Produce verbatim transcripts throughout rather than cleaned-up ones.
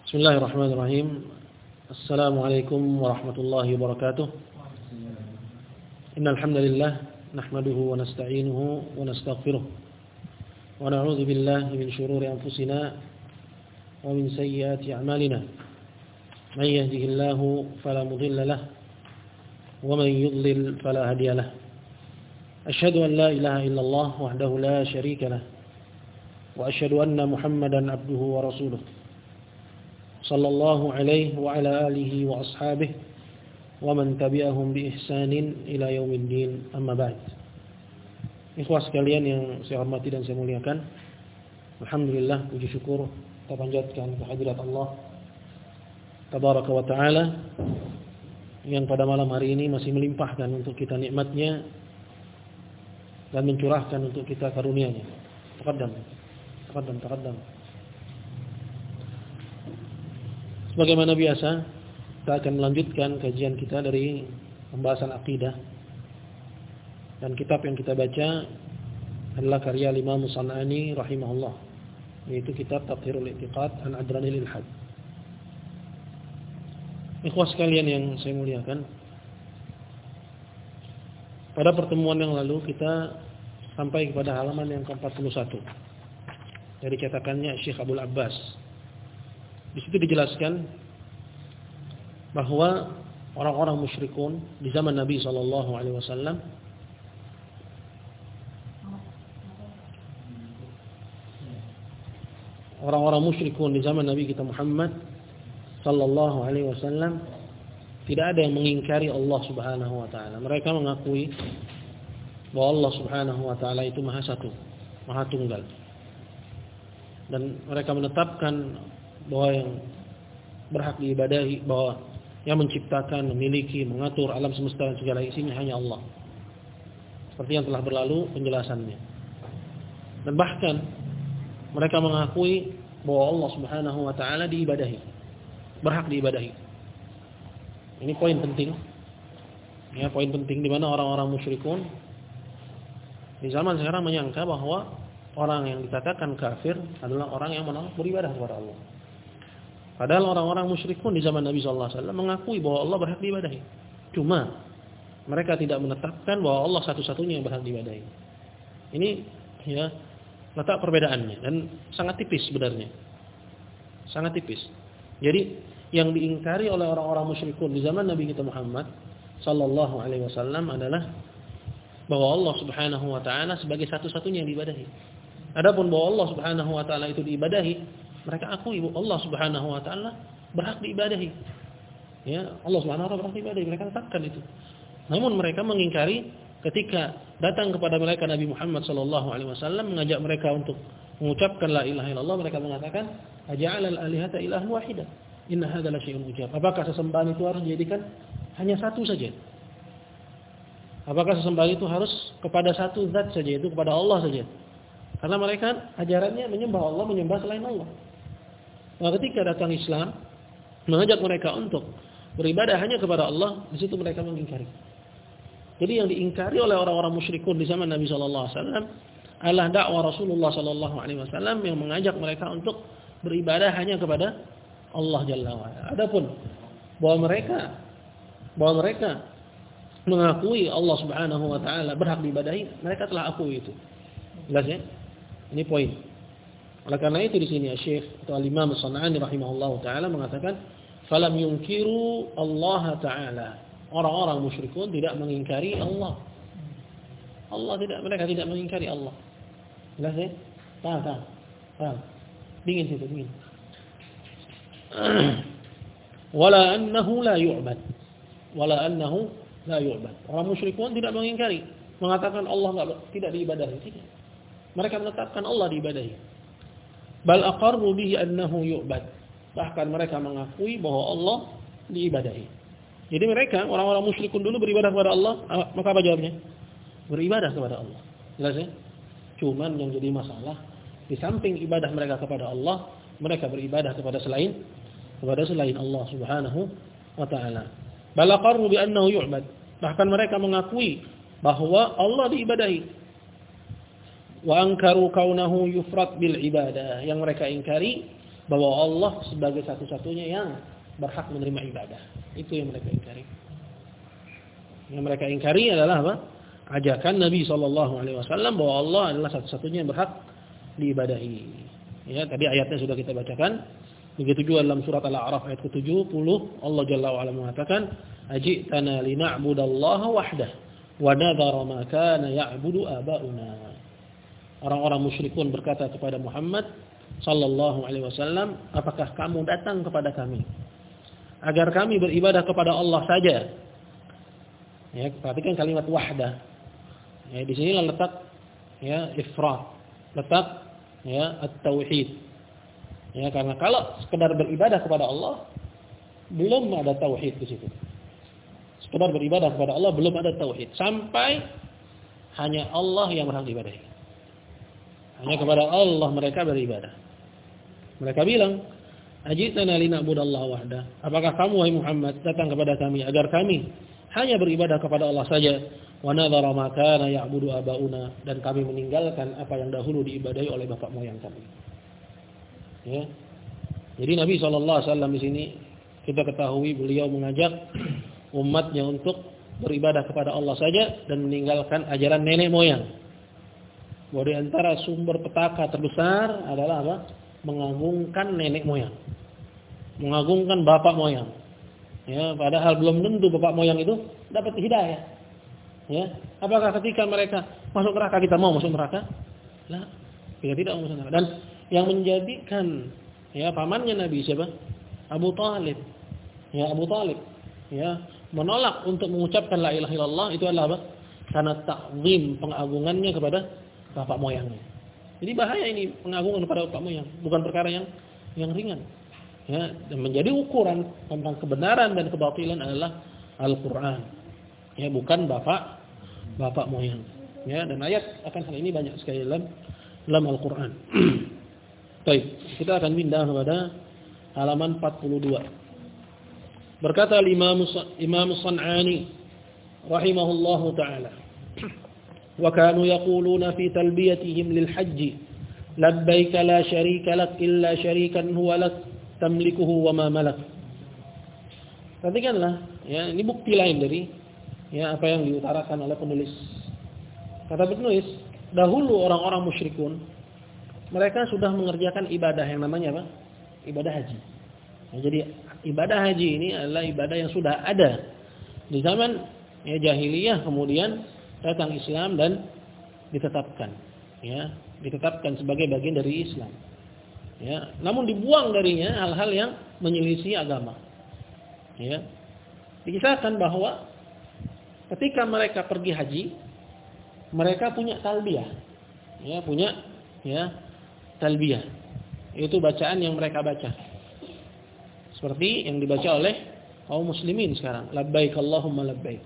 Bismillahirrahmanirrahim. Assalamualaikum warahmatullahi wabarakatuh. Innal hamdalillah nahmaduhu wa nasta'inuhu wa nastaghfiruh. Wa na'udzu billahi min shururi anfusina wa min sayyiati a'malina. May yahdihillahu fala mudilla lahu wa man yudlil fala hadiya lahu. Asyhadu an la ilaha illallah wahdahu la syarika lahu wa asyhadu anna Muhammadan abduhu wa rasuluh. Sallallahu alaihi wa ala alihi wa ashabihi wa man tabi'ahum bi ihsanin ila yaumiddin, amma ba'd. Ikhwah sekalian yang saya hormati dan saya muliakan, alhamdulillah, puji syukur kita panjatkan kehadirat Allah tabaraka wa taala yang pada malam hari ini masih melimpahkan untuk kita nikmatnya dan mencurahkan untuk kita karunia-Nya. Taqaddam, taqaddam, taqaddam. Sebagaimana biasa, kita akan melanjutkan kajian kita dari pembahasan akidah. Dan kitab yang kita baca adalah karya Imam San'ani rahimahullah, yaitu kitab Tathhirul I'tiqad an Adranil Ilhad. Ikhwah sekalian yang saya muliakan, pada pertemuan yang lalu kita sampai kepada halaman yang ke empat puluh satu dari cetakannya Syekh Abdul Abbas. Di situ dijelaskan bahwa orang-orang musyrikun di zaman Nabi sallallahu alaihi wasallam orang-orang musyrikun di zaman Nabi kita Muhammad sallallahu alaihi wasallam tidak ada yang mengingkari Allah Subhanahu wa taala. Mereka mengakui bahwa Allah Subhanahu wa taala itu Maha Satu, Maha Tunggal. Dan mereka menetapkan bahwa yang berhak diibadahi, bahwa yang menciptakan, memiliki, mengatur alam semesta dan segala isinya hanya Allah. Seperti yang telah berlalu penjelasannya. Dan bahkan mereka mengakui bahwa Allah Subhanahu wa taala diibadahi, berhak diibadahi. Ini poin penting. Ya, poin penting di mana orang-orang musyrikun di zaman sekarang menyangka bahwa orang yang dikatakan kafir adalah orang yang menolak beribadah kepada Allah. Padahal orang-orang musyrikun di zaman Nabi sallallahu alaihi wasallam mengakui bahwa Allah berhak diibadahi. Cuma mereka tidak menetapkan bahwa Allah satu-satunya yang berhak diibadahi. Ini ya letak perbedaannya dan sangat tipis sebenarnya. Sangat tipis. Jadi yang diingkari oleh orang-orang musyrikun di zaman Nabi kita Muhammad sallallahu alaihi wasallam adalah bahwa Allah Subhanahu wa taala sebagai satu-satunya yang diibadahi. Adapun bahwa Allah Subhanahu wa taala itu diibadahi, mereka akui bahwa Allah Subhanahu wa taala berhak diibadahi. Ya, Allah Subhanahu wa taala berhak diibadahi, mereka tetapkan itu. Namun mereka mengingkari ketika datang kepada mereka Nabi Muhammad sallallahu alaihi wasallam mengajak mereka untuk mengucapkan la ilaha illallah, mereka mengatakan aja'alal alihata ilahan wahidah. Inna hadza la syai'un ujab. Apakah sesembahan itu harus dijadikan hanya satu saja? Apakah sesembahan itu harus kepada satu zat saja, itu kepada Allah saja? Karena mereka ajarannya menyembah Allah, menyembah selain Allah. Nah, ketika datang Islam mengajak mereka untuk beribadah hanya kepada Allah, di situ mereka mengingkari. Jadi yang diingkari oleh orang-orang musyrikun di zaman Nabi sallallahu alaihi wasallam adalah dakwah Rasulullah sallallahu alaihi wasallam yang mengajak mereka untuk beribadah hanya kepada Allah Jalla wa Ala. Adapun bahwa mereka bahwa mereka mengakui Allah Subhanahu wa taala berhak diibadahi, mereka telah akui itu. Jelas ya? Ini poin. Oleh karena itu di sini Syekh atau Imam San'ani rahimahullahu taala mengatakan falam yunkiru Allah taala. Orang-orang musyrikun tidak mengingkari Allah. Allah tidak, mereka tidak mengingkari Allah. Jelas ya? Tahan, tahan. Tahan. Dingin situ, dingin. Wala annahu la yu'bad. Wala annahu la yu'bad. Orang musyrikun tidak mengingkari, mengatakan Allah enggak tidak diibadahi. Tidak. Mereka menetapkan Allah diibadahi. Bal aqarru bihi annahu yu'bad. Bahkan mereka mengakui bahwa Allah diibadahi. Jadi mereka orang-orang musyrikun dulu beribadah kepada Allah, maka apa jawabnya? Beribadah kepada Allah. Jelas ya? Cuman yang jadi masalah, di samping ibadah mereka kepada Allah, mereka beribadah kepada selain kepada selain Allah Subhanahu wa taala. Bal aqarru bi annahu yu'bad. Bahkan mereka mengakui bahwa Allah diibadahi. Wa ankaru kaunahu yufrad bil ibadah. Yang mereka ingkari bahwa Allah sebagai satu-satunya yang berhak menerima ibadah. Itu yang mereka ingkari. Yang mereka ingkari adalah apa? Ajakan Nabi shallallahu alaihi wasallam bahwa Allah adalah satu-satunya yang berhak diibadahi. Ya, tadi ayatnya sudah kita bacakan. Begitu juga dalam surat Al-A'raf ayat ke tujuh puluh, Allah Jalla wa Ala mengatakan, "Ajitana lina'budallaha wahdah wa nadhara ma kana ya'budu aba'una." Orang-orang musyrikun berkata kepada Muhammad sallallahu alaihi wasallam, "Apakah kamu datang kepada kami agar kami beribadah kepada Allah saja?" Ya, perhatikan kalimat wahdah. Ya, di sinilah letak ya ifrad, letak ya at-tauhid. Ya, karena kalau sekedar beribadah kepada Allah belum ada tauhid di situ. Sekedar beribadah kepada Allah belum ada tauhid, sampai hanya Allah yang berhak diibadahi. Hanya kepada Allah mereka beribadah. Mereka bilang, "Ajitana lina'budallaha wahdah." Apakah kamu wahai Muhammad datang kepada kami agar kami hanya beribadah kepada Allah saja? Wa nadhara ma kana ya'budu aba'una, dan kami meninggalkan apa yang dahulu diibadahi oleh bapak moyang kami. Ya. Jadi Nabi shallallahu alaihi wasallam di sini kita ketahui beliau mengajak umatnya untuk beribadah kepada Allah saja dan meninggalkan ajaran nenek moyang. Bahwa di antara sumber petaka terbesar adalah apa? Mengagungkan nenek moyang, mengagungkan bapak moyang. Ya, padahal belum tentu bapak moyang itu dapat hidayah. Ya, apakah ketika mereka masuk neraka kita mau masuk neraka? Lah, kita tidak mau masuk neraka. Dan yang menjadikan ya pamannya Nabi siapa? Abu Talib. Ya, Abu Talib. Ya, menolak untuk mengucapkan la ilaha illallah itu adalah apa? Karena takzim, pengagungannya kepada bapak moyangnya. Jadi bahaya ini pengagungan kepada bapak moyang, bukan perkara yang yang ringan. Ya, dan menjadi ukuran tentang kebenaran dan kebatilan adalah Al-Qur'an. Ya, bukan bapak bapak moyang. Ya, dan ayat akan hal ini banyak sekali dalam dalam Al-Qur'an. Baik, kita akan pindah kepada halaman empat puluh dua. Berkata Imam Imam San'ani rahimahullahu taala, "Wa kanu yaquluna fi talbiyatihim lil hajj, labbaik la syarika lak illa syarikan huwa lak tamlikuhu wa ma malak." Perhatikanlah, ya, ini bukti lain dari ya apa yang diutarakan oleh penulis. Kata penulis, dahulu orang-orang musyrikun mereka sudah mengerjakan ibadah yang namanya apa? Ibadah haji. Ya, jadi ibadah haji ini adalah ibadah yang sudah ada di zaman ya jahiliyah, kemudian datang Islam dan ditetapkan, ya, ditetapkan sebagai bagian dari Islam. Ya, namun dibuang darinya hal-hal yang menyelisih agama. Ya. Dikisahkan bahwa ketika mereka pergi haji, mereka punya talbiyah. Ya, punya ya talbiyah. Itu bacaan yang mereka baca. Seperti yang dibaca oleh kaum muslimin sekarang, labbaik Allahumma labbaik.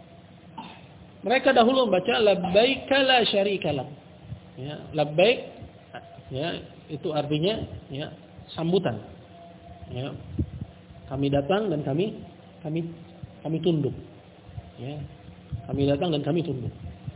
Mereka dahulu membaca labbaik la syarika lak. Ya, labbaik ya itu artinya ya sambutan. Ya. Kami datang dan kami kami kami tunduk. Ya. Kami datang dan kami tunduk.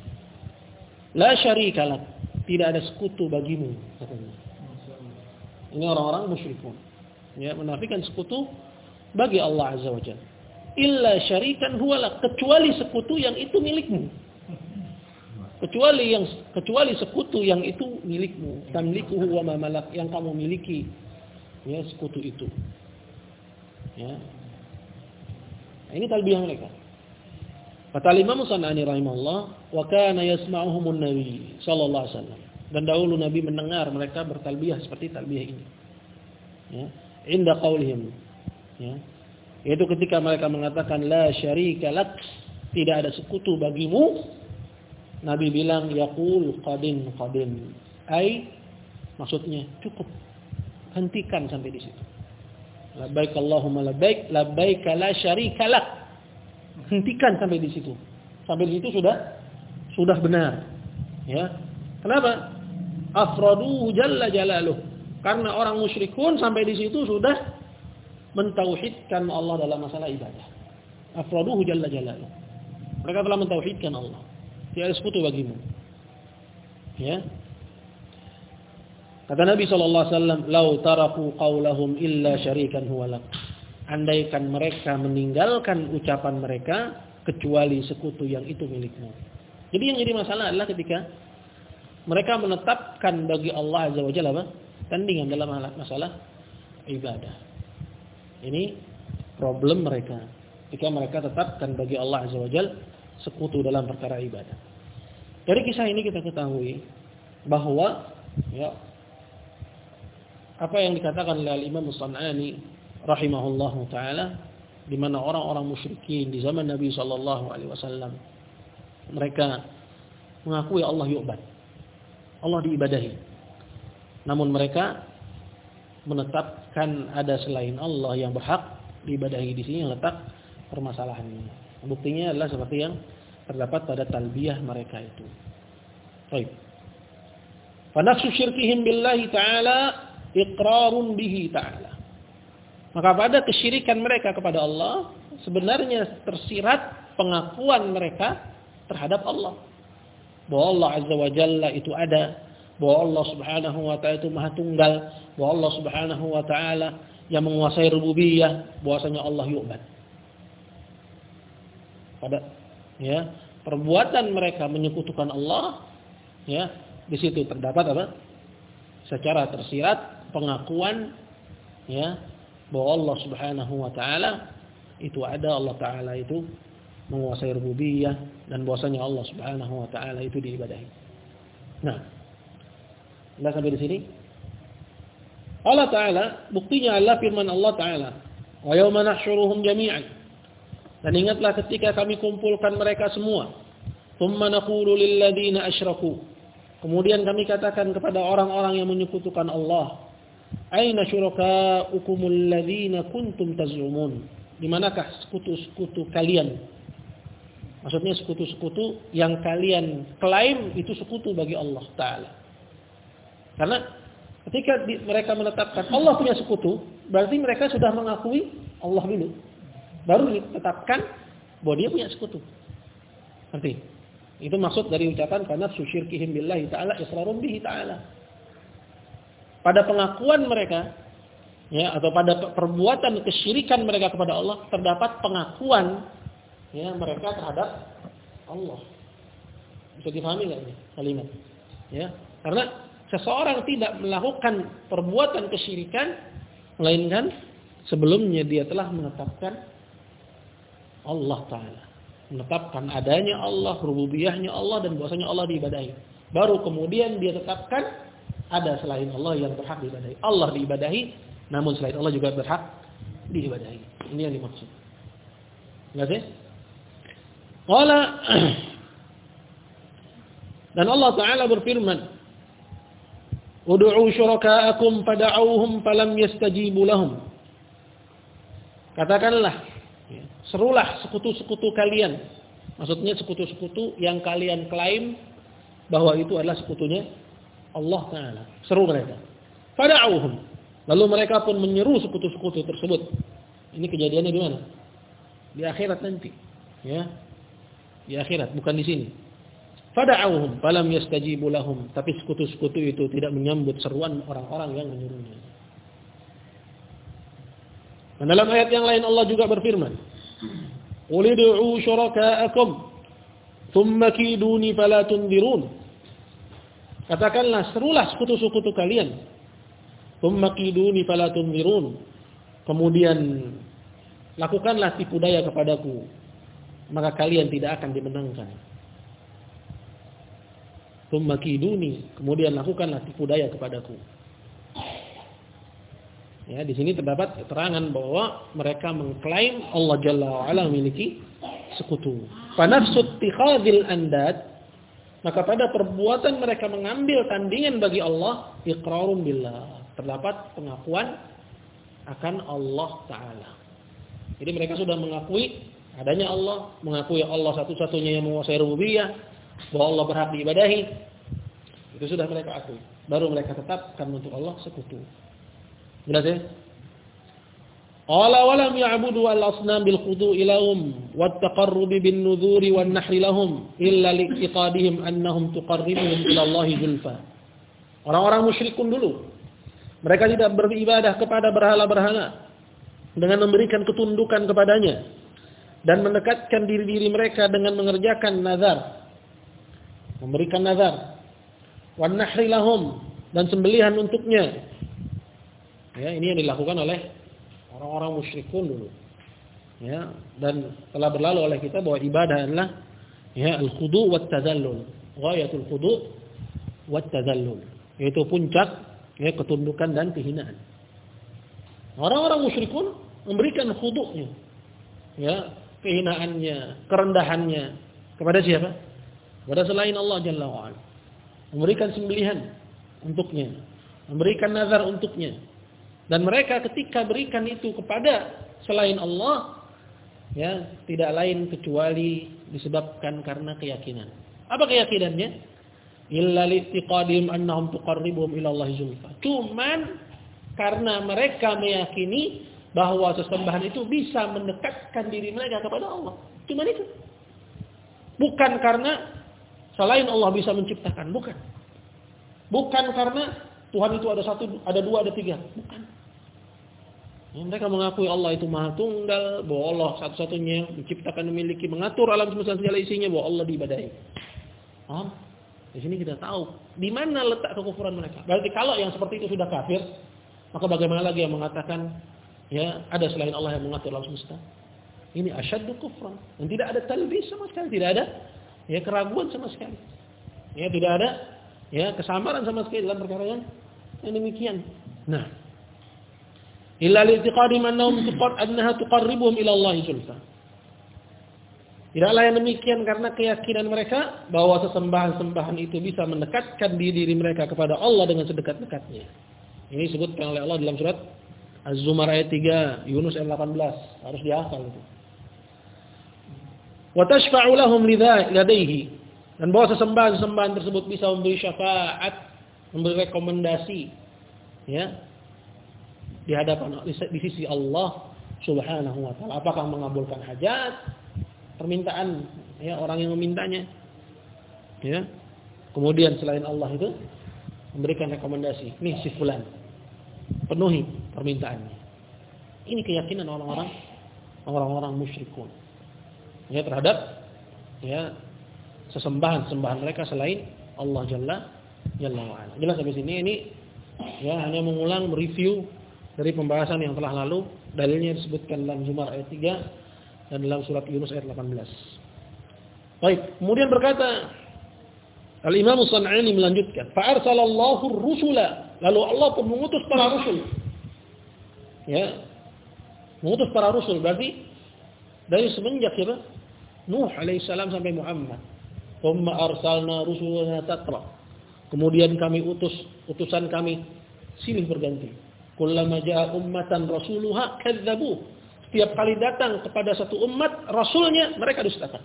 La syarika lak, tidak ada sekutu bagimu, katanya. Ini orang-orang musyrikun. Ya, menafikan sekutu bagi Allah Azza wa Jalla. Illa syarikan huwa lak, kecuali sekutu yang itu milikmu. Kecuali yang kecuali sekutu yang itu milikmu. Tamlikuhu wa ma malak, yang kamu miliki. Ya, sekutu itu. Ya. Nah, ini talbiyah mereka. Kata Imam San'ani rahimahullah, wa kana yasma'uhumun nabi sallallahu alaihi wasallam. Dan dahulu Nabi mendengar mereka bertalbiyah seperti talbiyah ini. Ya, inda qaulihim. Ya. Yaitu ketika mereka mengatakan la syarika lak, tidak ada sekutu bagimu. Nabi bilang yaqul qadin qadin. Ai maksudnya cukup. Hentikan sampai di situ. Labbaik Allahumma labbaik, labbaik la syarika lak. Hentikan sampai di situ. Sampai di situ sudah sudah benar. Ya. Kenapa? Afraduhu jalla jalaluh. Karena orang musyrikun sampai di situ sudah mentauhidkan Allah dalam masalah ibadah. Afraduhu jalla jalaluh. Mereka telah mentauhidkan Allah. Tidak ada sekutu bagimu. Ya. Kata Nabi sallallahu alaihi wasallam, "Lau taraku qaulahum illa syarikan huwa lak." Andaikan mereka meninggalkan ucapan mereka kecuali sekutu yang itu milikmu. Jadi yang jadi masalah adalah ketika mereka menetapkan bagi Allah Azza wa Jalla apa? Tandingan dalam masalah ibadah. Ini problem mereka. Ketika mereka tetapkan bagi Allah Azza wa Jalla sekutu dalam perkara ibadah. Dari kisah ini kita ketahui bahwa ya, apa yang dikatakan oleh Imam As-San'ani rahimahullahu taala, di mana orang-orang musyrikin di zaman Nabi sallallahu alaihi wasallam mereka mengakui Allah yu'bad, Allah diibadahi. Namun mereka menetapkan ada selain Allah yang berhak diibadahi. Di sini letak permasalahannya. Buktinya adalah seperti yang terdapat pada talbiyah mereka itu. Baik. Fa nafsu syirkihim billahi ta'ala iqrarun bihi ta'ala. Maka pada kesyirikan mereka kepada Allah sebenarnya tersirat pengakuan mereka terhadap Allah. Bahwa Allah Azza wa Jalla itu ada, bahwa Allah Subhanahu wa taala itu Maha Tunggal, bahwa Allah Subhanahu wa taala yang menguasai rububiyah, bahwasanya Allah yu'bad. Pada ya, perbuatan mereka menyekutukan Allah, ya, di situ terdapat apa? Secara tersirat pengakuan ya, bahwa Allah Subhanahu wa taala itu ada, Allah taala itu menguasai rububiyah, dan bahwasanya Allah Subhanahu wa taala itu diibadahi. Nah, sudah sampai di sini. Allah taala, buktinya adalah firman Allah taala, "Wa yauma nahsyuruhum jami'an." Dan ingatlah ketika kami kumpulkan mereka semua. "Tsumma naqulu lil ladzina asyraku." Kemudian kami katakan kepada orang-orang yang menyekutukan Allah, "Aina syurakaukumul ladzina kuntum taz'umun?" Di manakah sekutu-sekutu kalian? Maksudnya sekutu-sekutu yang kalian klaim itu sekutu bagi Allah taala. Karena ketika mereka menetapkan Allah punya sekutu, berarti mereka sudah mengakui Allah dulu. Baru ditetapkan bahwa dia punya sekutu. Nanti itu maksud dari ucapan karena susyirkihim billahi ta'ala iqrarun bihi ta'ala. Pada pengakuan mereka ya, atau pada perbuatan kesyirikan mereka kepada Allah terdapat pengakuan ya mereka terhadap Allah. Bisa dipahami enggak ini kalimat? Ya, karena seseorang tidak melakukan perbuatan kesyirikan melainkan sebelumnya dia telah menetapkan Allah taala, menetapkan adanya Allah, rububiyahnya Allah, dan bahwasanya Allah diibadahi. Baru kemudian dia tetapkan ada selain Allah yang berhak diibadahi. Allah diibadahi, namun selain Allah juga berhak diibadahi. Ini yang dimaksud. Enggak sih? Qala dan Allah taala berfirman, "Ud'u syuraka'akum fad'auhum falam yastajibu lahum." Katakanlah, serulah sekutu-sekutu kalian. Maksudnya sekutu-sekutu yang kalian klaim bahwa itu adalah sekutunya Allah taala. Seru mereka. Fad'auhum. Lalu mereka pun menyeru sekutu-sekutu tersebut. Ini kejadiannya di mana? Di akhirat nanti. Ya. Di akhirat, bukan di sini. Fad'auhum falam yastajibu lahum. Tapi sekutu-sekutu itu tidak menyambut seruan orang-orang yang menyerunya. Dan dalam ayat yang lain Allah juga berfirman, "Qul ud'u syuraka'akum thumma kiduni fala tunzirun." Katakanlah, serulah sekutu-sekutu kalian. Thumma kiduni fala tunzirun. Kemudian lakukanlah tipu daya kepadaku, maka kalian tidak akan dimenangkan. Thumma kiduni, kemudian lakukanlah tipu daya kepadaku. Ya, di sini terdapat keterangan bahwa mereka mengklaim Allah Jalla wa Ala memiliki sekutu. Fa nafsu ittikhadzil andad, maka pada perbuatan mereka mengambil tandingan bagi Allah, iqrarun billah, terdapat pengakuan akan Allah taala. Jadi mereka sudah mengakui adanya Allah, mengakui Allah satu-satunya yang menguasai rububiyah, bahwa Allah berhak diibadahi. Itu sudah mereka akui. Baru mereka tetapkan untuk Allah sekutu. Jelas ya? Qala wa lam ya'budu al-asnam bil khudu'i lahum wat taqarrubi bin nudhuri wan nahri lahum illa li'tiqadihim annahum tuqarribuhum ila Allah zulfa. Orang-orang musyrikun dulu, mereka tidak beribadah kepada berhala-berhala dengan memberikan ketundukan kepadanya dan mendekatkan diri-diri mereka dengan mengerjakan nazar, memberikan nazar, wan nahri lahum, dan sembelihan untuknya. Ya, ini yang dilakukan oleh orang-orang musyrikun dulu. Ya, dan telah berlalu oleh kita bahwa ibadah adalah ya al-khudu' wat tadallul. Ghayatul khudu' wat tadallul. Yaitu puncak ya ketundukan dan kehinaan. Orang-orang musyrikun memberikan khudu'nya, ya, kehinaannya, kerendahannya kepada siapa? Kepada selain Allah Jalla wa Ala. Memberikan sembelihan untuknya, memberikan nazar untuknya. Dan mereka ketika berikan itu kepada selain Allah, ya, tidak lain kecuali disebabkan karena keyakinan. Apa keyakinannya? Illa li'tiqadihim annahum tuqarribuhum ila Allah zulfa. Cuman karena mereka meyakini bahwa sesembahan itu bisa mendekatkan diri mereka kepada Allah. Cuman itu. Bukan karena selain Allah bisa menciptakan, bukan. Bukan karena Tuhan itu ada satu, ada dua, ada tiga, bukan. Mereka mengakui Allah itu Maha Tunggal, bahwa Allah satu-satunya yang menciptakan, memiliki, mengatur alam semesta segala isinya, bahwa Allah diibadahi. Paham? Di sini kita tahu di mana letak kekufuran mereka. Berarti kalau yang seperti itu sudah kafir, maka bagaimana lagi yang mengatakan ya ada selain Allah yang mengatur alam semesta? Ini asyaddu kufran. Dan tidak ada talbis sama sekali, tidak ada ya keraguan sama sekali. Ya tidak ada ya kesamaran sama sekali dalam perkara yang, yang demikian. Nah, illa li'tiqadihim annahum tuqad annaha tuqarribuhum ila Allah zulfa. Tidaklah yang demikian karena keyakinan mereka bahwa sesembahan-sembahan itu bisa mendekatkan diri mereka kepada Allah dengan sedekat-dekatnya. Ini disebutkan oleh Allah dalam surat Az-Zumar ayat tiga, Yunus ayat delapan belas. Harus dihafal itu. Wa tashfa'u lahum ladaihi. Dan bahwa sesembahan-sembahan tersebut bisa memberi syafaat, memberi rekomendasi ya di hadapan di sisi Allah Subhanahu wa taala. Apakah mengabulkan hajat, permintaan ya orang yang memintanya, ya. Kemudian selain Allah itu memberikan rekomendasi, nih si fulan, penuhi permintaannya. Ini keyakinan orang-orang orang-orang musyrikun ya terhadap ya sesembahan-sembahan mereka selain Allah Jalla Jalla wa Ala. Jelas sampai sini ini ya hanya mengulang mereview dari pembahasan yang telah lalu. Dalilnya disebutkan dalam Zumar ayat tiga dan dalam surat Yunus ayat delapan belas. Baik, kemudian berkata Al-Imam As-San'ani melanjutkan, fa arsalallahu ar-rusula, lalu Allah pun mengutus para rasul. Ya. Mengutus para rasul berarti dari semenjak siapa? Nuh alaihissalam sampai Muhammad. Tsumma arsalna rusulana tatra. Kemudian kami utus utusan kami silih berganti. Kullama jaa ummatan rasuluha kadzdzabuh. Setiap kali datang kepada satu umat rasulnya, mereka dustakan.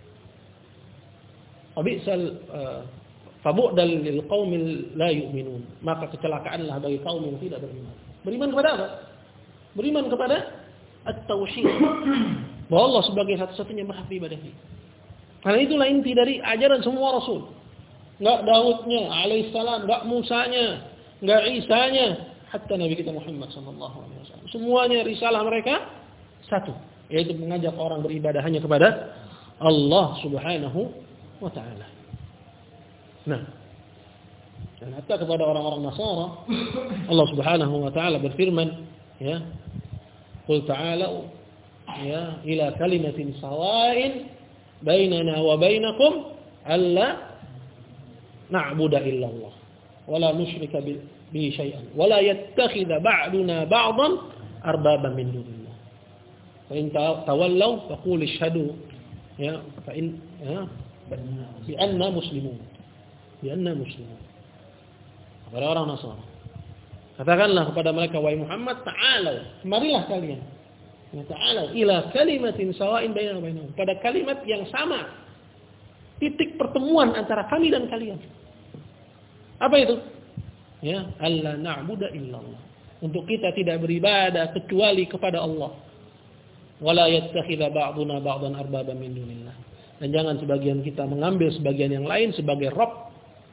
Abisal fabu'dal lil qaumil la yu'minun. Maka kecelakaanlah bagi kaum yang tidak beriman. Beriman kepada apa? Beriman kepada at-tauhid. Bahwa Allah sebagai satu-satunya berhak diibadahi. Karena itulah inti dari ajaran semua rasul. Enggak Daudnya alaihissalam, enggak Musanya, enggak Isanya, hatta Nabi kita Muhammad sallallahu alaihi wasallam. Semuanya risalah mereka satu, yaitu mengajak orang beribadah hanya kepada Allah Subhanahu wa taala. Nah, dan hatta kepada orang-orang Nasara Allah Subhanahu wa taala berfirman, ya, qul ta'alu ya ila kalimatin sawa'in bainana wa bainakum alla na'budu illa Allah wa la nusyrika bihi syai'an wa la yattakhidha ba'duna ba'dan arbaban min dunillah. Fa in tawallaw faqul ishhadu ya fa in ya bi anna muslimun bi anna muslimun. Kepada orang Nasara, katakanlah kepada mereka, wahai Muhammad, ta'alau, kemarilah kalian, ya, ta'alau ila kalimatin sawa'in bainana wa bainakum, pada kalimat yang sama, titik pertemuan antara kami dan kalian. Apa itu? Ya, alla na'budu illallah, untuk kita tidak beribadah kecuali kepada Allah. Wala yattakhidha ba'duna ba'dan arbaban min dunillah. Dan jangan sebagian kita mengambil sebagian yang lain sebagai Rabb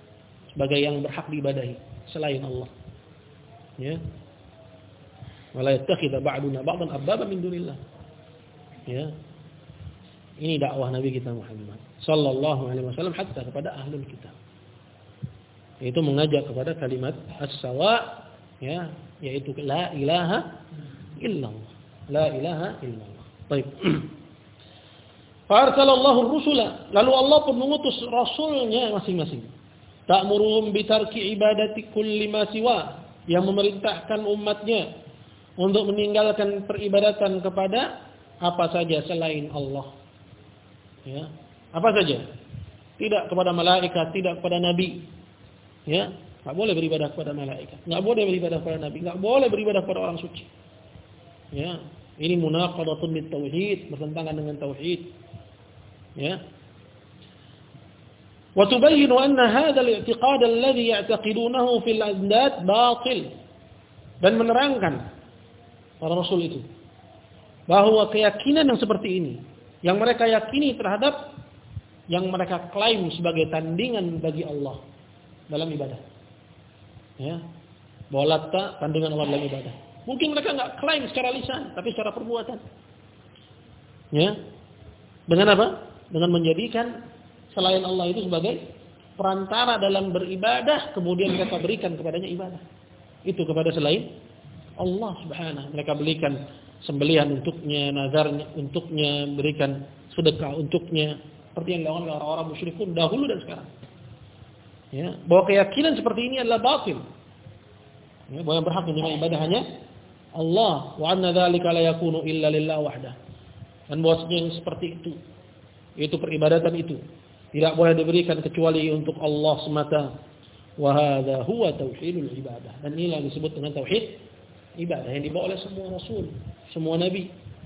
sebagai yang berhak diibadahi selain Allah. Ya. Wala yattakhidha ba'duna ba'dan arbaba min dunillah. Ya. Ini dakwah Nabi kita Muhammad sallallahu alaihi wasallam hatta kepada ahlul kitab. Yaitu mengajak kepada kalimat as-sawa, ya, yaitu la ilaha illallah. La ilaha illallah. Baik. Farsalallahu rusula, lalu Allah pun mengutus rasulnya masing-masing. Ta'muruhum bitarki ibadati kulli ma siwa, yang memerintahkan umatnya untuk meninggalkan peribadatan kepada apa saja selain Allah. Ya, apa saja? Tidak kepada malaikat, tidak kepada nabi. Ya, enggak boleh beribadah kepada malaikat, enggak boleh beribadah kepada nabi, enggak boleh beribadah kepada orang suci. Ya, ini munaqadatun bit tauhid, bertentangan dengan tauhid. Ya. Wa tubayyinu anna hadha al-i'tiqad alladhi ya'taqidunahu fil andad batil. Dan menerangkan para rasul itu bahwa keyakinan yang seperti ini yang mereka yakini terhadap yang mereka klaim sebagai tandingan bagi Allah dalam ibadah. Ya. Bahwa Latta tandingan Allah dalam ibadah. Mungkin mereka enggak klaim secara lisan, tapi secara perbuatan. Ya. Dengan apa? Dengan menjadikan selain Allah itu sebagai perantara dalam beribadah, kemudian mereka berikan kepadanya ibadah. Itu kepada selain Allah Subhanahu. Mereka berikan sembelihan untuknya, nazarnya untuknya, berikan sedekah untuknya, seperti yang dilakukan oleh orang-orang musyrikun dahulu dan sekarang. Ya, bahwa keyakinan seperti ini adalah batil. Ya, bahwa yang berhak menerima ibadah hanya Allah, wa anna dzalika la yakunu illa lillah wahdah. Dan bahwasanya yang seperti itu, yaitu peribadatan itu tidak boleh diberikan kecuali untuk Allah semata. Wa hadza huwa tauhidul ibadah. Dan inilah yang disebut dengan tauhid ibadah yang dibawa oleh semua rasul, semua nabi.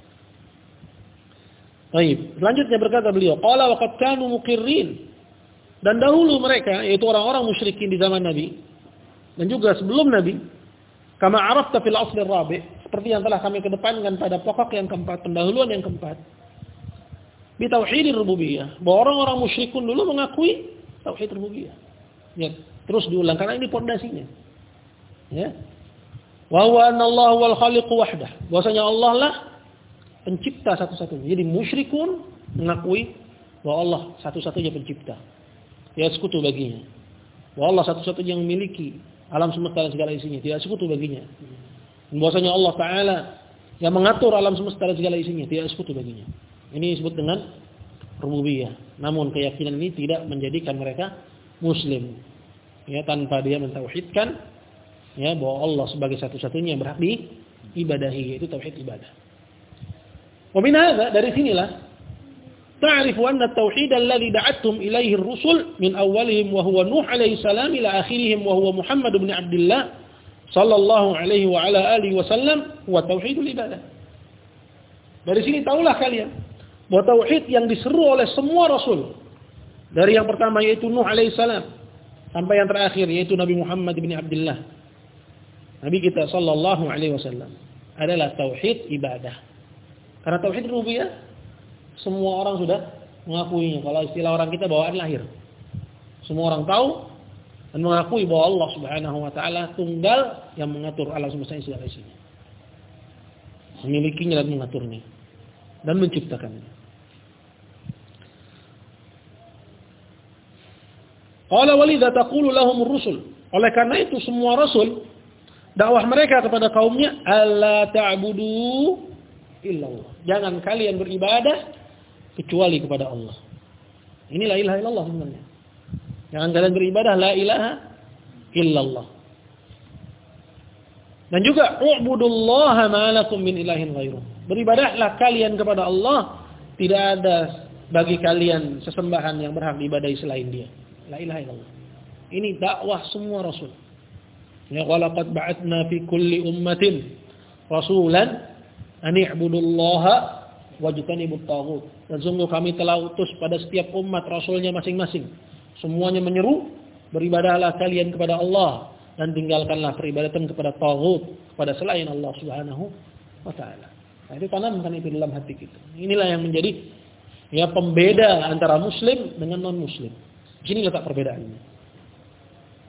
Baik, selanjutnya berkata beliau, qala wa qad kanu muqirrin. Dan dahulu mereka, yaitu orang-orang musyrikin di zaman Nabi dan juga sebelum Nabi, kama arafta fil asl ar-rabi', seperti yang telah kami kedepankan pada pokok yang keempat, pendahuluan yang keempat, bi tauhidir rububiyah, bahwa orang-orang musyrikun dulu mengakui tauhid rububiyah. Ya, terus diulang karena ini pondasinya. Ya. Wa huwa anna Allah wal khaliq wahdah. Bahwasanya Allah lah pencipta satu-satunya. Jadi musyrikun mengakui bahwa Allah satu-satunya pencipta. Tidak sekutu baginya. Bahwa Allah satu-satunya yang memiliki alam semesta dan segala isinya, tidak sekutu baginya. Dan bahwasanya Allah Ta'ala yang mengatur alam semesta dan segala isinya, tidak sekutu baginya. Ini disebut dengan rububiyah. Namun keyakinan ini tidak menjadikan mereka muslim. Ya, tanpa dia mentauhidkan ya bahwa Allah sebagai satu-satunya yang berhak diibadahi, yaitu tauhid ibadah. Wa min hadza, dari sinilah ta'rifu anna at-tauhid alladhi da'atuhum ilaihi ar-rusul min awwalihim wa huwa Nuh alaihi salam ila akhirihim wa huwa Muhammad bin Abdullah sallallahu alaihi wa ala alihi wasallam huwa tauhidul ibadah. Dari sini tahulah kalian bahwa tauhid yang diseru oleh semua rasul, dari yang pertama yaitu Nuh alaihi salam sampai yang terakhir yaitu Nabi Muhammad bin Abdullah, Nabi kita sallallahu alaihi wasallam, adalah tauhid ibadah. Karena tauhid rububiyah semua orang sudah mengakuinya. Kalau istilah orang kita bawaan lahir. Semua orang tahu dan mengakui bahwa Allah Subhanahu wa taala tunggal yang mengatur alam semesta ini segala isinya. Memilikinya dan mengaturnya dan menciptakannya. Qala walidha taqulu lahum ar-rusul. Oleh karena itu semua rasul dakwah mereka kepada kaumnya, alla ta'budu illallah. Jangan kalian beribadah kecuali kepada Allah. Ini la ilaha illallah sebenarnya. Jangan kalian beribadah la ilaha illallah. Dan juga u'budullaha ma lakum min ilahin ghairuh. Beribadahlah kalian kepada Allah, tidak ada bagi kalian sesembahan yang berhak diibadahi selain Dia. La ilaha illallah. Ini dakwah semua rasul. Ya walaqad ba'atna fi kulli ummatin rasulan an i'budullaha wajtanibut taghut. Dan sungguh kami telah utus pada setiap umat rasulnya masing-masing. Semuanya menyeru, beribadahlah kalian kepada Allah dan tinggalkanlah peribadatan kepada taghut, kepada selain Allah Subhanahu wa taala. Nah, itu tanamkan itu dalam hati kita. Inilah yang menjadi ya pembeda antara muslim dengan non muslim. Di sini letak perbedaannya.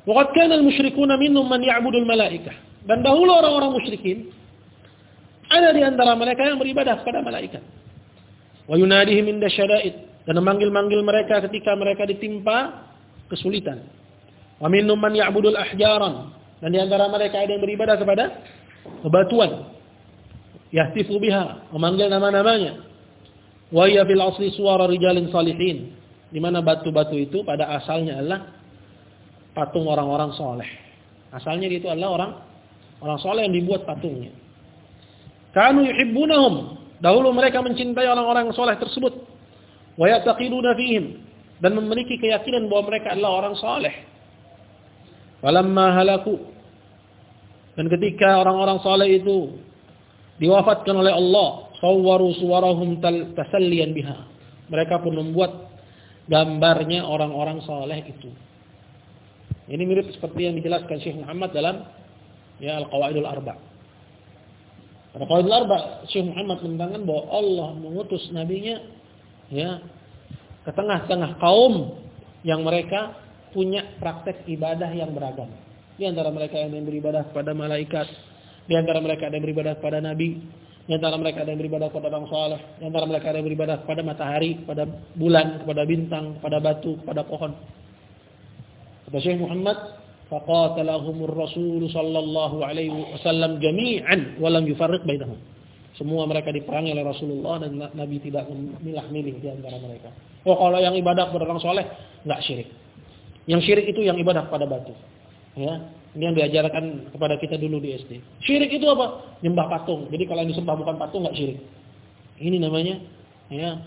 Wa qad kana al-musyrikuuna minhum man ya'budu al-malaikah. Dan dahulu orang-orang musyrikin ada di antara mereka yang beribadah kepada malaikat. Wa yunadihim inda syada'id, dan memanggil-manggil mereka ketika mereka ditimpa kesulitan. Wa minhum man ya'budu al-ahjaran, dan di antara mereka ada yang beribadah kepada bebatuan. Yahtifu biha, memanggil nama-namanya. Wa hiya fil asli suwara rijalin salihin, di mana batu-batu itu pada asalnya adalah patung orang-orang soleh. Asalnya itu adalah orang orang soleh yang dibuat patungnya. Kanu yuhibbunahum, dahulu mereka mencintai orang-orang soleh tersebut. Wa ya'taqiduna fihim, dan memiliki keyakinan bahwa mereka adalah orang soleh. Falamma halaku, dan ketika orang-orang soleh itu diwafatkan oleh Allah, sawwaru suwarahum tasalliyan biha, mereka pun membuat gambarnya orang-orang soleh itu. Ini mirip seperti yang dijelaskan Syekh Muhammad dalam ya Al-Qawaidul Arba'. Al-Qawaidul Arba', Syekh Muhammad menerangkan bahwa Allah mengutus nabinya ya ke tengah-tengah kaum yang mereka punya praktek ibadah yang beragam. Di antara mereka yang beribadah kepada malaikat, di antara mereka ada yang beribadah kepada nabi, di antara mereka ada yang beribadah kepada orang saleh, di antara mereka ada yang beribadah kepada matahari, kepada bulan, kepada bintang, kepada batu, kepada pohon. Kata Syekh Muhammad, faqatalahumur Rasul sallallahu alaihi wasallam jami'an wa lam yufarriq bainahum. Semua mereka diperangi oleh Rasulullah dan Nabi tidak memilah-milih di antara mereka. Oh, kalau yang ibadah kepada orang soleh enggak syirik. Yang syirik itu yang ibadah kepada batu. Ya, ini yang diajarkan kepada kita dulu di S D. Syirik itu apa? Nyembah patung. Jadi kalau yang disembah bukan patung enggak syirik. Ini namanya ya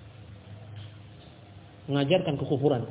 mengajarkan kekufuran.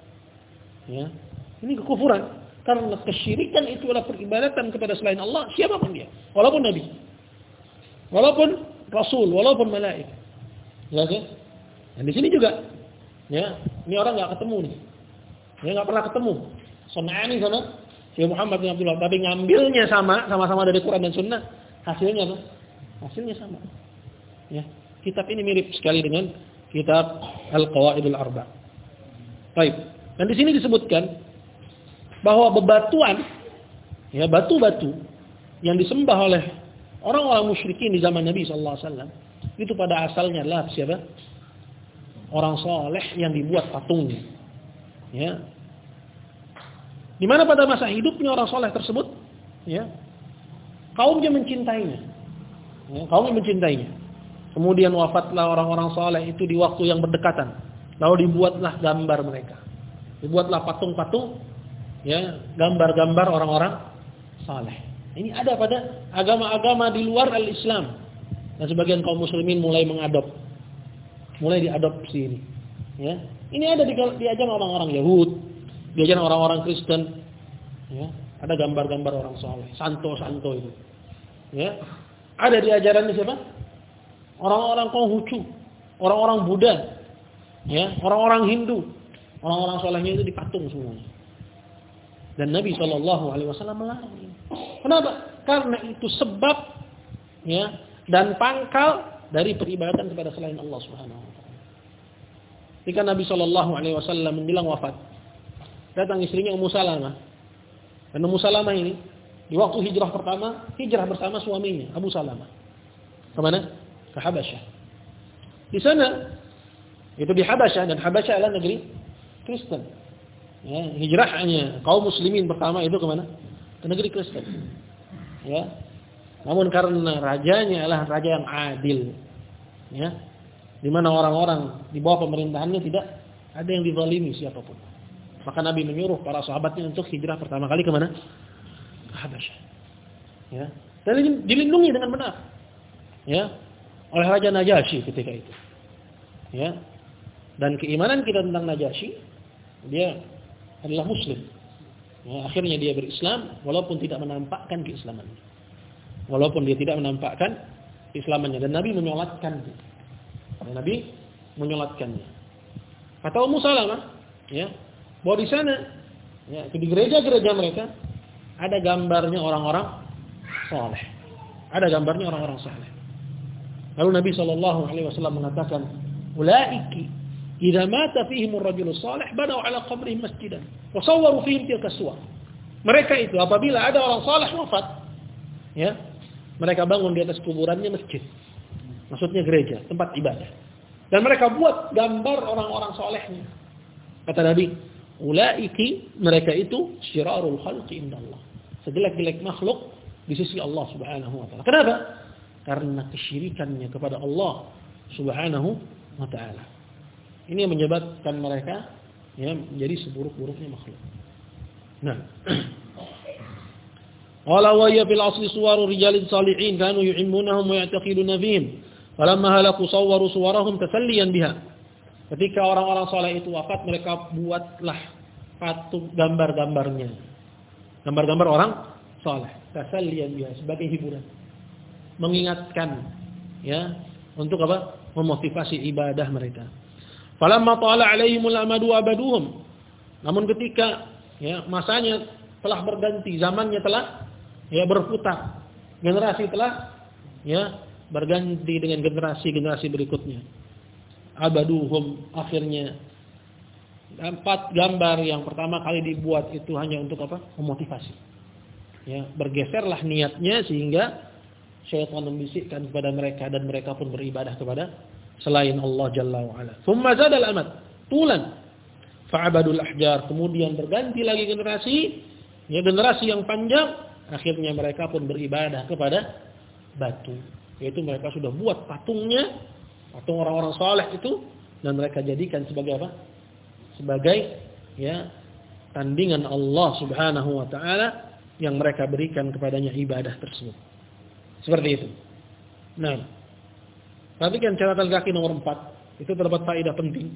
Ya. Ini kekufuran karena kesyirikan itu adalah peribadatan kepada selain Allah, siapapun dia, walaupun nabi, walaupun rasul, walaupun malaikat. Ya kan? Dan di sini juga ya, ini orang enggak ketemu nih. Dia enggak pernah ketemu. Sonani sama Syekh Muhammad bin Abdullah, tapi ngambilnya sama, sama-sama dari Quran dan Sunnah, hasilnya apa? Hasilnya sama. Ya, kitab ini mirip sekali dengan kitab Al-Qawaidul Arba'. Baik. Dan di sini disebutkan bahwa bebatuan, ya batu-batu yang disembah oleh orang-orang musyrikin di zaman Nabi sallallahu alaihi wasallam itu pada asalnya adalah siapa? Orang soleh yang dibuat patungnya. Ya. Di mana pada masa hidupnya orang soleh tersebut, ya, kaumnya mencintainya, ya, kaumnya mencintainya. Kemudian wafatlah orang-orang soleh itu di waktu yang berdekatan. Lalu dibuatlah gambar mereka, dibuatlah patung-patung, ya, gambar-gambar orang-orang saleh. Ini ada pada agama-agama di luar al-Islam. Dan sebagian kaum muslimin mulai mengadop. Mulai diadopsi ini. Ya. Ini ada di, di ajaran orang-orang Yahud, di ajaran orang-orang Kristen. Ya. Ada gambar-gambar orang saleh, santo-santo itu. Ya. Ada di ajaran siapa? Orang-orang Konghucu, orang-orang Buddha, ya, orang-orang Hindu. Orang-orang salehnya itu dipatung semuanya. Dan Nabi shallallahu alaihi wasallam melarang ini. Kenapa? Karena itu sebab ya dan pangkal dari peribadatan kepada selain Allah Subhanahu wa taala. Ketika Nabi shallallahu alaihi wasallam menjelang wafat, datang istrinya Ummu Salamah. Dan Ummu Salamah ini di waktu hijrah pertama, hijrah bersama suaminya Abu Salamah. Ke mana? Ke Habasyah. Di sana itu di Habasyah, dan Habasyah adalah negeri Kristen. Ya, hijrahnya kaum muslimin pertama itu ke mana? Ke negeri Kristen. Ya. Namun karena rajanya adalah raja yang adil, ya, di mana orang-orang di bawah pemerintahannya tidak ada yang dizalimi siapapun. Maka Nabi menyuruh para sahabatnya untuk hijrah pertama kali ke mana? Ke Habasyah. Ya. Dan dilindungi dengan benar. Ya, oleh Raja Najasyi ketika itu. Ya. Dan keimanan kita tentang Najasyi, dia adalah muslim. Ya, akhirnya dia berislam walaupun tidak menampakkan keislamannya. Walaupun dia tidak menampakkan keislamannya, dan Nabi menyolatkan. Dan Nabi menyolatkannya. Kata Ummu Salamah, ya, bahwa di sana, ya, di gereja-gereja mereka ada gambarnya orang-orang saleh. Ada gambarnya orang-orang saleh. Lalu Nabi sallallahu alaihi wasallam mengatakan, "Ulaiki idza mata fihim ar-rajulu salih banaw ala qabrihi masjidan wa sawwaru fihim tilka suwar. Mereka itu apabila ada orang saleh wafat, ya, mereka bangun di atas kuburannya masjid. Maksudnya gereja, tempat ibadah. Dan mereka buat gambar orang-orang salehnya. Kata Nabi, ulaiki, mereka itu syirarul khalqi indallah. Sejelek-jelek makhluk di sisi Allah Subhanahu wa taala. Kenapa? Karena kesyirikannya kepada Allah Subhanahu wa taala. Ini yang menyebabkan mereka ya menjadi seburuk-buruknya makhluk. Nah. Qala wa ya fil asli suwaru rijalin salihin kanu yu'immunahum wa ya'taqiduna fihim. Falamma halaku sawwaru suwarahum tasalliyan biha. Ketika orang-orang saleh itu wafat, mereka buatlah patung gambar-gambarnya. Gambar-gambar orang saleh, tasalliyan biha, sebagai hiburan. Mengingatkan ya, untuk apa? Memotivasi ibadah mereka. Falamma tala 'alaihimul amadu abaduhum. Namun ketika ya masanya telah berganti, zamannya telah ya berputar, generasi telah ya berganti dengan generasi-generasi berikutnya. Abaduhum, akhirnya empat gambar yang pertama kali dibuat itu hanya untuk apa? Memotivasi. Ya, bergeserlah niatnya sehingga syaitan membisikkan kepada mereka dan mereka pun beribadah kepada selain Allah Jalla wa Ala. Tsumma zadal amad tulan fa'abadul ahjar, kemudian berganti lagi generasi, ya generasi yang panjang, akhirnya mereka pun beribadah kepada batu. Yaitu mereka sudah buat patungnya, patung orang-orang saleh itu, dan mereka jadikan sebagai apa? Sebagai ya tandingan Allah Subhanahu wa taala yang mereka berikan kepadanya ibadah tersebut. Seperti itu. Nah, perhatikan catatan kaki nomor empat, itu terdapat faedah penting.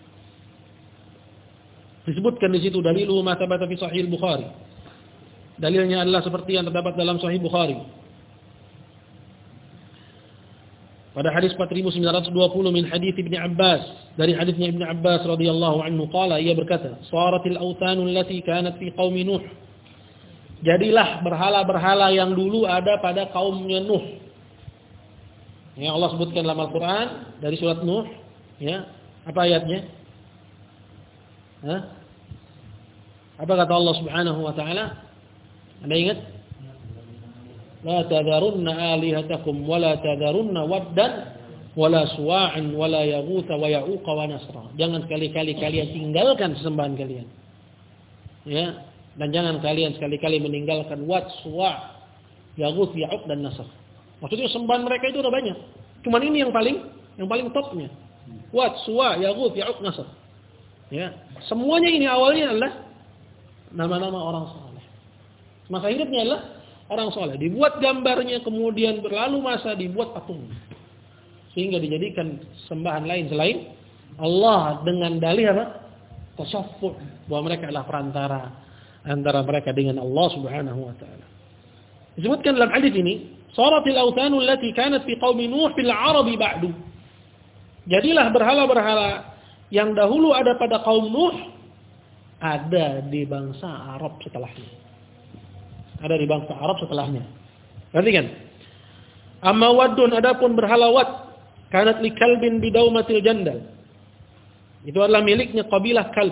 Disebutkan di situ dalilu ma thabata fi sahih Bukhari. Dalilnya adalah seperti yang terdapat dalam sahih Bukhari. Pada hadis empat ribu sembilan ratus dua puluh min hadis Ibnu Abbas, dari hadisnya Ibnu Abbas radhiyallahu anhu qala, ia berkata, "Sharatil awtanu allati kanat fi qaumi Nuh." Jadilah berhala-berhala yang dulu ada pada kaumnya Nuh. Yang Allah sebutkan dalam Al-Qur'an dari surat Nuh, ya. Apa ayatnya? Hah? Apa kata Allah Subhanahu wa taala? Anda ingat? La tadharunna alihatakum wa la tadharunna waddan wa la suwa'an wa la yaghutha wa ya'uqa wa nasra. Jangan sekali-kali kalian tinggalkan sesembahan kalian. Ya, dan jangan kalian sekali-kali meninggalkan Wad, Suwa', Yaghuth, Ya'uq dan Nasr. Maksudnya sembahan mereka itu udah banyak. Cuman ini yang paling yang paling topnya. Wad, Suwa', Yaghuth, Ya'uq, Nasr. Ya, semuanya ini awalnya adalah nama-nama orang saleh. Masa hidupnya adalah orang saleh. Dibuat gambarnya, kemudian berlalu masa dibuat patung. Sehingga dijadikan sembahan lain selain Allah dengan dalih apa? Tasyaffu', bahwa mereka adalah perantara antara mereka dengan Allah Subhanahu wa taala. Disebutkan dalam hadis ini, "Sharatil awthanu allati kanat fi qaumi Nuh fil 'arabi ba'du." Jadilah berhala-berhala yang dahulu ada pada kaum Nuh, ada di bangsa Arab setelahnya. Ada di bangsa Arab setelahnya. Perhatikan. Amma waddun, adapun berhala Wad, kanat li kalbin bidaumatil jandal. Itu adalah miliknya kabilah Kalb.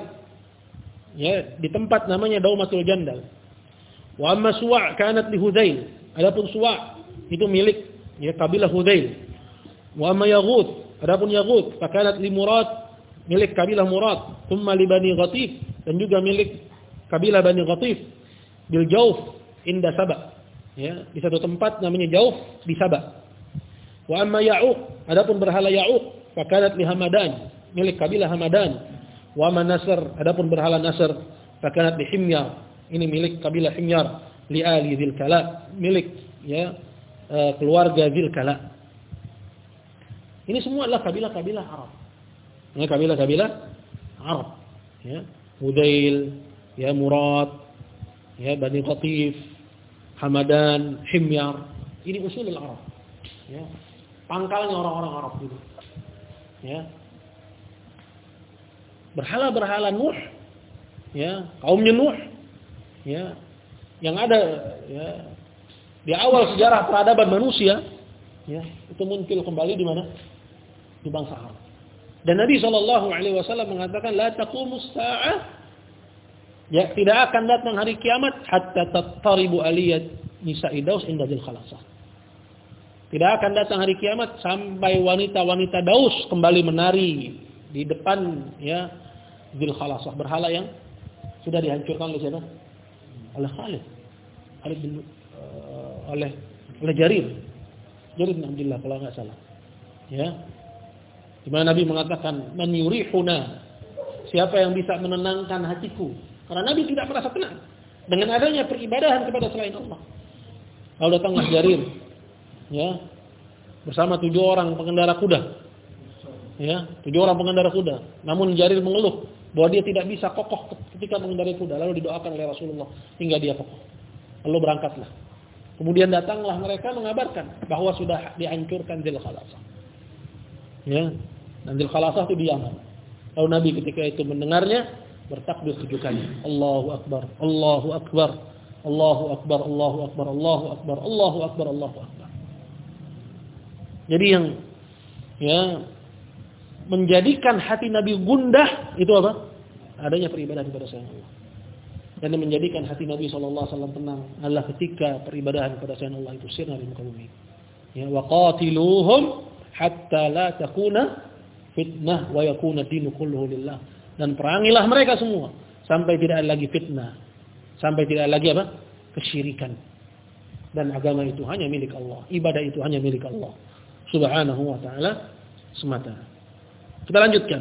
Ya, di tempat namanya Daumatul Jandal. Wa amma Suwa' kanat li Hudzail. Adapun Suwa' itu milik ya kabilah Hudzail. Wa amma Yaghuth, adapun Yaghuth kanat li Murad, milik kabilah Murad. Tsumma li Bani Ghatif, dan juga milik kabilah Bani Ghatif. Bil Jauf inda Saba. Ya, di satu tempat namanya Jauf di Saba. Wa amma Ya'uq, adapun berhala Ya'uq kanat li Hamadan, milik kabilah Hamadan. Wa man Nasr, adapun berhala Nasr fakanat li Himyar, ini milik kabilah Himyar. Li ali Dzil Kala, milik ya uh, keluarga Dzil Kala. Ini semua adalah kabilah-kabilah Arab. Ini kabilah-kabilah Arab, ya. Hudzail, ya Murad, ya Bani Ghatif, Hamadan, Himyar. Ini usulul Arab. Ya. Pangkalnya orang-orang Arab dulu. Ya. Berhala-berhala Nuh, ya, kaumnya Nuh, ya, yang ada ya di awal sejarah peradaban manusia, ya, itu muncul kembali di mana? Di bangsa Arab. Dan Nabi shallallahu alaihi wasallam mengatakan la taqumus sa'ah, ya, tidak akan datang hari kiamat hatta tattaribu aliyat nisa'i Daus inda dzil khalasah. Tidak akan datang hari kiamat sampai wanita-wanita Daus kembali menari di depan, ya, dzil khalasah, berhala yang sudah dihancurkan oleh siapa? Oleh Khalid. Khalid bin uh, oleh oleh Jarir. Jarir bin Abdullah kalau enggak salah. Ya. Di mana Nabi mengatakan, "Man yurihuna?" Siapa yang bisa menenangkan hatiku? Karena Nabi tidak merasa tenang dengan adanya peribadahan kepada selain Allah. Lalu datanglah Jarir, ya, bersama tujuh orang pengendara kuda. Ya, tujuh orang pengendara kuda. Namun Jarir mengeluh bahwa dia tidak bisa kokoh ketika mengendarai kuda. Lalu didoakan oleh Rasulullah hingga dia kokoh. Lalu berangkatlah. Kemudian datanglah mereka mengabarkan bahwa sudah dihancurkan Dzil Khalasah. Ya, dan Dzil Khalasah itu di Yaman. Lalu Nabi ketika itu mendengarnya bertakbir tujuh kali. Allahu Akbar, Allahu Akbar, Allahu Akbar, Allahu Akbar, Allahu Akbar, Allahu Akbar, Allahu Akbar. Jadi yang, ya, menjadikan hati Nabi gundah itu apa? Adanya peribadahan kepada selain Allah. Dan yang menjadikan hati Nabi shallallahu alaihi wasallam tenang adalah ketika peribadahan kepada selain Allah itu sirna di muka bumi. Ya, wa qatiluhum hatta la takuna fitnah wa yakuna dinu kulluhu lillah. Dan perangilah mereka semua sampai tidak ada lagi fitnah, sampai tidak ada lagi apa? Kesyirikan. Dan agama itu hanya milik Allah, ibadah itu hanya milik Allah Subhanahu wa taala semata. Kita lanjutkan.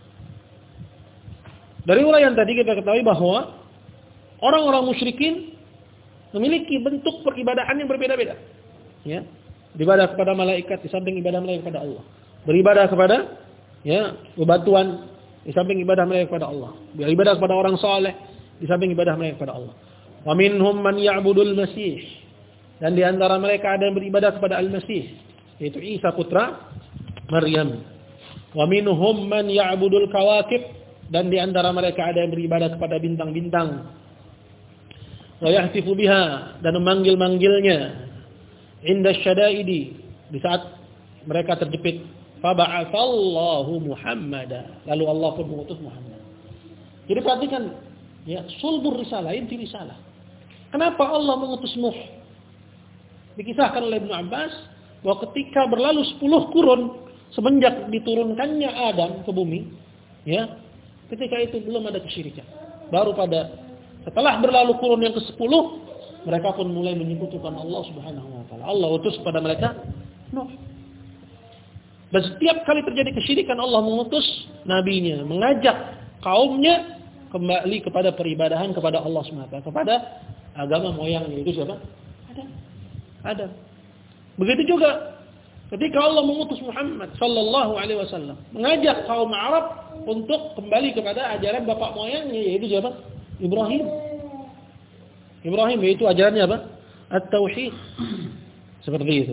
Dari uraian tadi kita ketahui bahwa orang-orang musyrikin memiliki bentuk peribadahan yang berbeda-beda. Ya, beribadah kepada malaikat di samping ibadah mereka kepada Allah. Beribadah kepada, ya, bebatuan di samping ibadah mereka kepada Allah. Beribadah kepada orang saleh di samping ibadah mereka kepada Allah. Wa minhum man ya'budul Masih. Dan di antara mereka ada yang beribadah kepada Al-Masih, yaitu Isa putra Maryam. Wa minhum man ya'budul kawakib. Dan di antara mereka ada yang beribadah kepada bintang-bintang. Wa yahtifu biha, dan memanggil-manggilnya. Inda syada'idi, di saat mereka terjepit. Faba'athallahu Muhammada, lalu Allah pun mengutus Muhammad. Jadi perhatikan, ya, sulbur risalah, inti risalah. Kenapa Allah mengutus Nuh? Dikisahkan oleh Ibnu Abbas bahwa ketika berlalu sepuluh kurun semenjak diturunkannya Adam ke bumi, ya, ketika itu belum ada kesyirikan. Baru pada setelah berlalu kurun yang kesepuluh, mereka pun mulai menyekutukan Allah Subhanahu wa taala. Allah utus kepada mereka Nuh. Dan setiap kali terjadi kesyirikan, Allah mengutus nabinya, mengajak kaumnya kembali kepada peribadahan kepada Allah semata, kepada agama moyangnya. Itu siapa? Adam. Adam. Begitu juga ketika Allah mengutus Muhammad sallallahu alaihi wasallam, mengajak kaum Arab untuk kembali kepada ajaran bapak moyangnya, yaitu siapa? Ibrahim. Ibrahim, yaitu ajarannya apa? At-Tauhid. Seperti itu.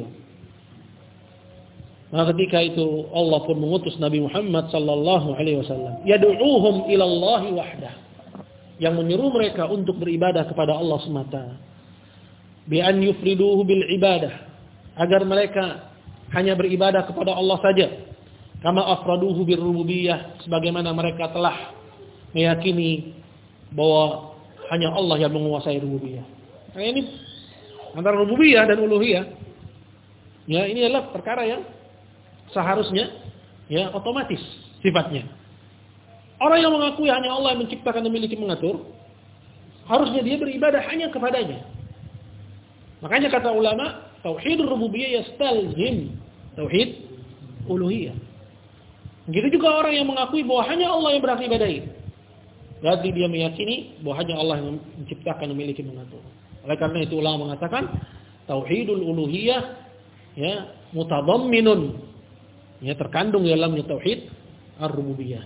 Maka ketika itu Allah pun mengutus Nabi Muhammad sallallahu alaihi wasallam, yad'uuhum ila Allah wahdah, yang menyeru mereka untuk beribadah kepada Allah semata, bi an yufriduhu bil ibadah, agar mereka hanya beribadah kepada Allah saja, kama afraduhu bir rububiyah, sebagaimana mereka telah meyakini bahwa hanya Allah yang menguasai rububiyah. Nah, ini antara rububiyah dan uluhiyah, ya, ini adalah perkara yang seharusnya, ya, otomatis sifatnya. Orang yang mengakui hanya Allah yang menciptakan dan memiliki mengatur, harusnya dia beribadah hanya kepadanya. Makanya kata ulama, tauhid rububiyah yastalzim tauhid uluhiyah. Begitu juga orang yang mengakui bahwa hanya Allah yang berhak ibadahi, berarti dia meyakini bahwa hanya Allah yang menciptakan dan memiliki mengatur. Oleh karena itu ulama mengatakan tauhidul uluhiyah, ya, mutadamminun, ya, terkandung dalamnya tauhid ar-rububiyah.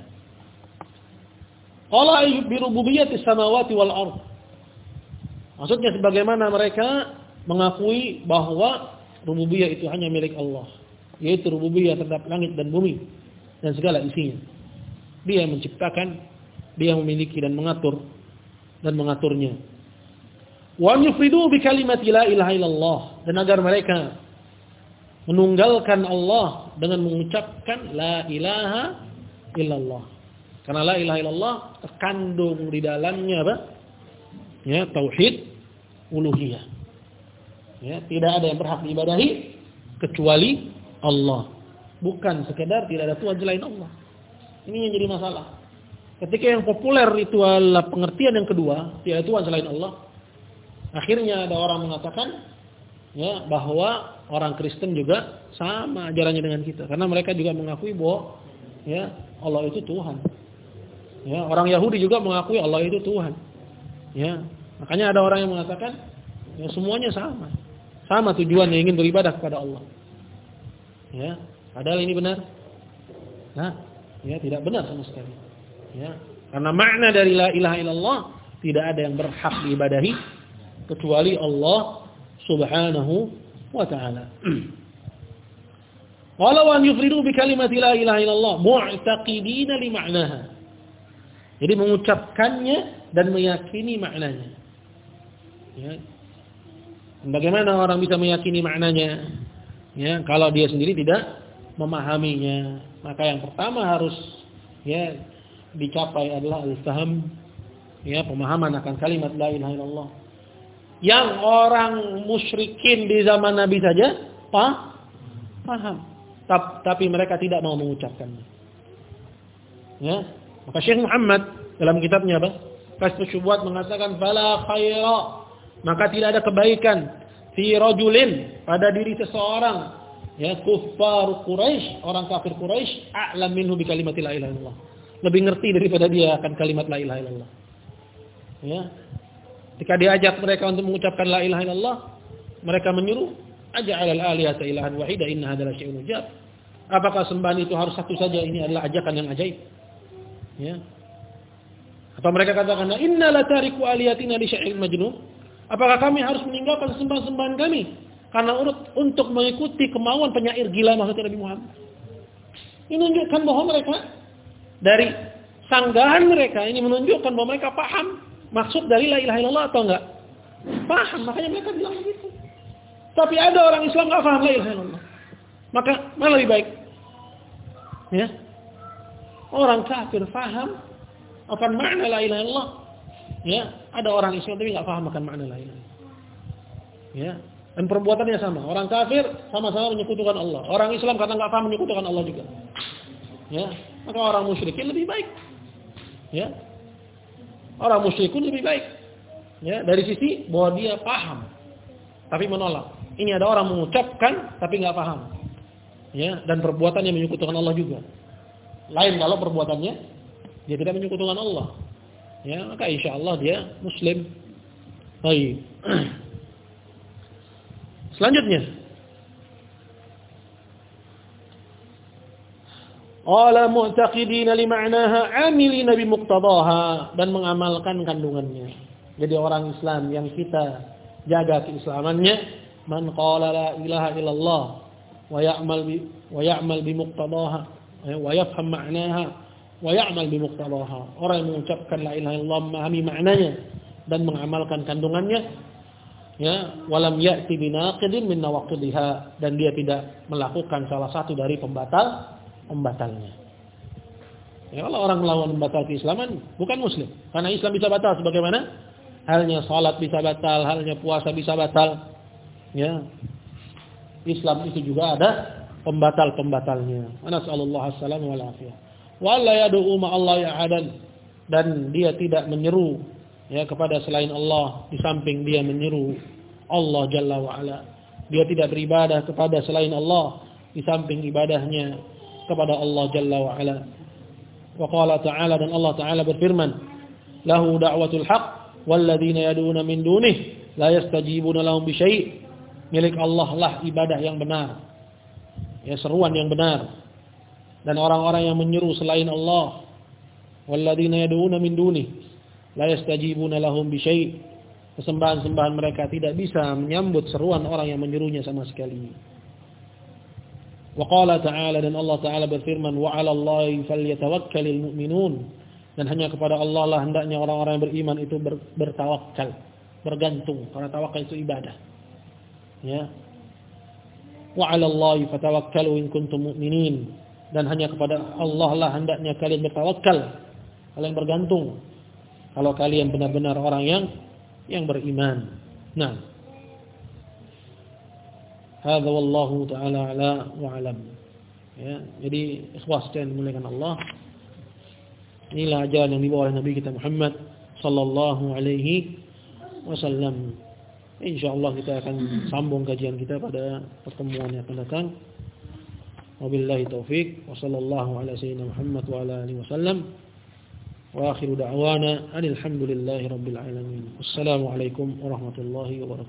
Qala bi rububiyyati samawati wal ardh. Maksudnya sebagaimana mereka mengakui bahwa rububiyah itu hanya milik Allah, yaitu rububiyah terhadap langit dan bumi dan segala isinya. Dia yang menciptakan, dia yang memiliki dan mengatur dan mengaturnya. Wa yufridu bi kalimati la ilaha illallah, dan agar mereka menunggalkan Allah dengan mengucapkan la ilaha illallah. Karena la ilaha illallah terkandung di dalamnya apa? Ya, tauhid uluhiyah. Ya, tidak ada yang berhak diibadahi kecuali Allah. Bukan sekedar tidak ada Tuhan selain Allah. Ini yang jadi masalah. Ketika yang populer itu adalah pengertian yang kedua, tidak ada Tuhan selain Allah. Akhirnya ada orang mengatakan ya bahwa orang Kristen juga sama ajarannya dengan kita, karena mereka juga mengakui bahwa ya Allah itu Tuhan. Ya, orang Yahudi juga mengakui Allah itu Tuhan. Ya, makanya ada orang yang mengatakan ya semuanya sama. Sama tujuannya, ingin beribadah kepada Allah. Ya, padahal ini benar? Nah, ya tidak benar sama sekali. Ya, karena makna dari la ilaha illallah tidak ada yang berhak diibadahi kecuali Allah Subhanahu wa ta'ala. Walau an yufridu bi kalimati la ilaha illallah mu'taqidina li ma'naha. Jadi mengucapkannya dan meyakini maknanya. Ya. Bagaimana orang bisa meyakini maknanya? Ya, kalau dia sendiri tidak memahaminya. Maka yang pertama harus ya dicapai adalah al-faham, ya, pemahaman akan kalimat la ilaha illallah. Yang orang musyrikin di zaman Nabi saja pah, paham, tapi mereka tidak mau mengucapkannya. Ya, maka Syekh Muhammad dalam kitabnya apa? Kashfus Syubhat mengatakan fala khaira, maka tidak ada kebaikan fi rajulin, pada diri seseorang, ya, kuffar Quraisy, orang kafir Quraisy, a'lam minhu bi kalimat la ilaha illallah, lebih ngerti daripada dia akan kalimat la ilaha illallah. Ya, ketika diajak mereka untuk mengucapkan la ilaha illallah, mereka menyuruh aj'alal alihata ilahan wahida inna hadzal syai'un ujab. Apakah sembahan itu harus satu saja? Ini adalah ajakan yang ajaib. Ya. Atau mereka katakan inna la tariku alihatina li syai'in majnun. Apakah kami harus meninggalkan sembahan-sembahan kami karena urut untuk mengikuti kemauan penyair gila maksud Nabi Muhammad? Ini menunjukkan bahwa mereka dari sanggahan mereka ini menunjukkan bahwa mereka paham maksud dari la ilaha illallah atau enggak? Paham, makanya mereka bilang begitu. Tapi ada orang Islam enggak paham la ilaha illallah. Maka mana lebih baik? Ya. Orang kafir paham akan makna la ilaha illallah. Ya, ada orang Islam tapi enggak paham akan makna la ilaha illallah. Ya, dan perbuatannya sama. Orang kafir sama-sama menyekutukan Allah. Orang Islam kata enggak paham menyekutukan Allah juga. Ya, maka orang musyrikin lebih baik. Ya. Orang musyrikun lebih baik. Ya, dari sisi bahwa dia paham tapi menolak. Ini ada orang mengucapkan tapi enggak paham. Ya, dan perbuatannya menyekutukan Allah juga. Lain kalau perbuatannya dia tidak menyekutukan Allah. Ya, maka insyaallah dia muslim. Baik. Selanjutnya, qala mu'taqidina li ma'naha 'amilina bi muqtadaha, dan mengamalkan kandungannya. Jadi orang Islam yang kita jaga keislamannya, man qala la ilaha illallah wa ya'mal bi wa ya'mal bi muqtadaha wa yafham ma'naha wa ya'mal bi muqtadaha. Orang yang mengucapkan la ilaha illallah, memahami maknanya dan mengamalkan kandungannya, ya, walam ya'ti binaqidin min nawaqidiha, dan dia tidak melakukan salah satu dari pembatal pembatalnya. Ya, kalau orang melawan membatal keislaman bukan muslim. Karena Islam bisa batal sebagaimana halnya salat bisa batal, halnya puasa bisa batal. Ya. Islam itu juga ada pembatal-pembatalnya. Nasallallahu alaihi wal afiyah. Wa la yad'u ma Allah ya'adan, dan dia tidak menyeru ya kepada selain Allah di samping dia menyeru Allah Jalla wa ala. Dia tidak beribadah kepada selain Allah di samping ibadahnya kepada Allah Jalla wa ala. Wa qala ta'ala, dan Allah Ta'ala berfirman, lahu da'watul haq walladzina yad'una min dunihi la yastajibuna lahum bi syai'. Milik Allah lah ibadah yang benar, ya, seruan yang benar. Dan orang-orang yang menyeru selain Allah, walladzina yad'una min dunihi la yastajibuna lahum bi syai'. Kesembahan-sembahan mereka tidak bisa menyambut seruan orang yang menyerunya sama sekali. Wa qala ta'ala, dan Allah Ta'ala berfirman, wa 'alallahi falyatawakkalul mu'minun, dan hanya kepada Allah lah hendaknya orang-orang yang beriman itu ber, bertawakal, bergantung, karena tawakal itu ibadah. Ya. Wa 'alallahi fatawakkalu in kuntum mu'minin, dan hanya kepada Allah lah hendaknya kalian bertawakal, kalian bergantung. Kalau kalian benar-benar orang yang yang beriman. Nah, hadza wallahu taala ala wa alam. Ya, jadi ikhwas dan dimuliakan Allah. Inilah ajaran yang dibawa oleh Nabi kita Muhammad sallallahu alaihi wasallam. Insyaallah kita akan sambung kajian kita pada pertemuan yang akan datang. Wabillahi taufik wa sallallahu ala sayyidina Muhammad wa ala alihi wasallam. Wa akhiru da'wana alhamdulillahi rabbil alamin. Wassalamu alaikum warahmatullahi wabarakatuh.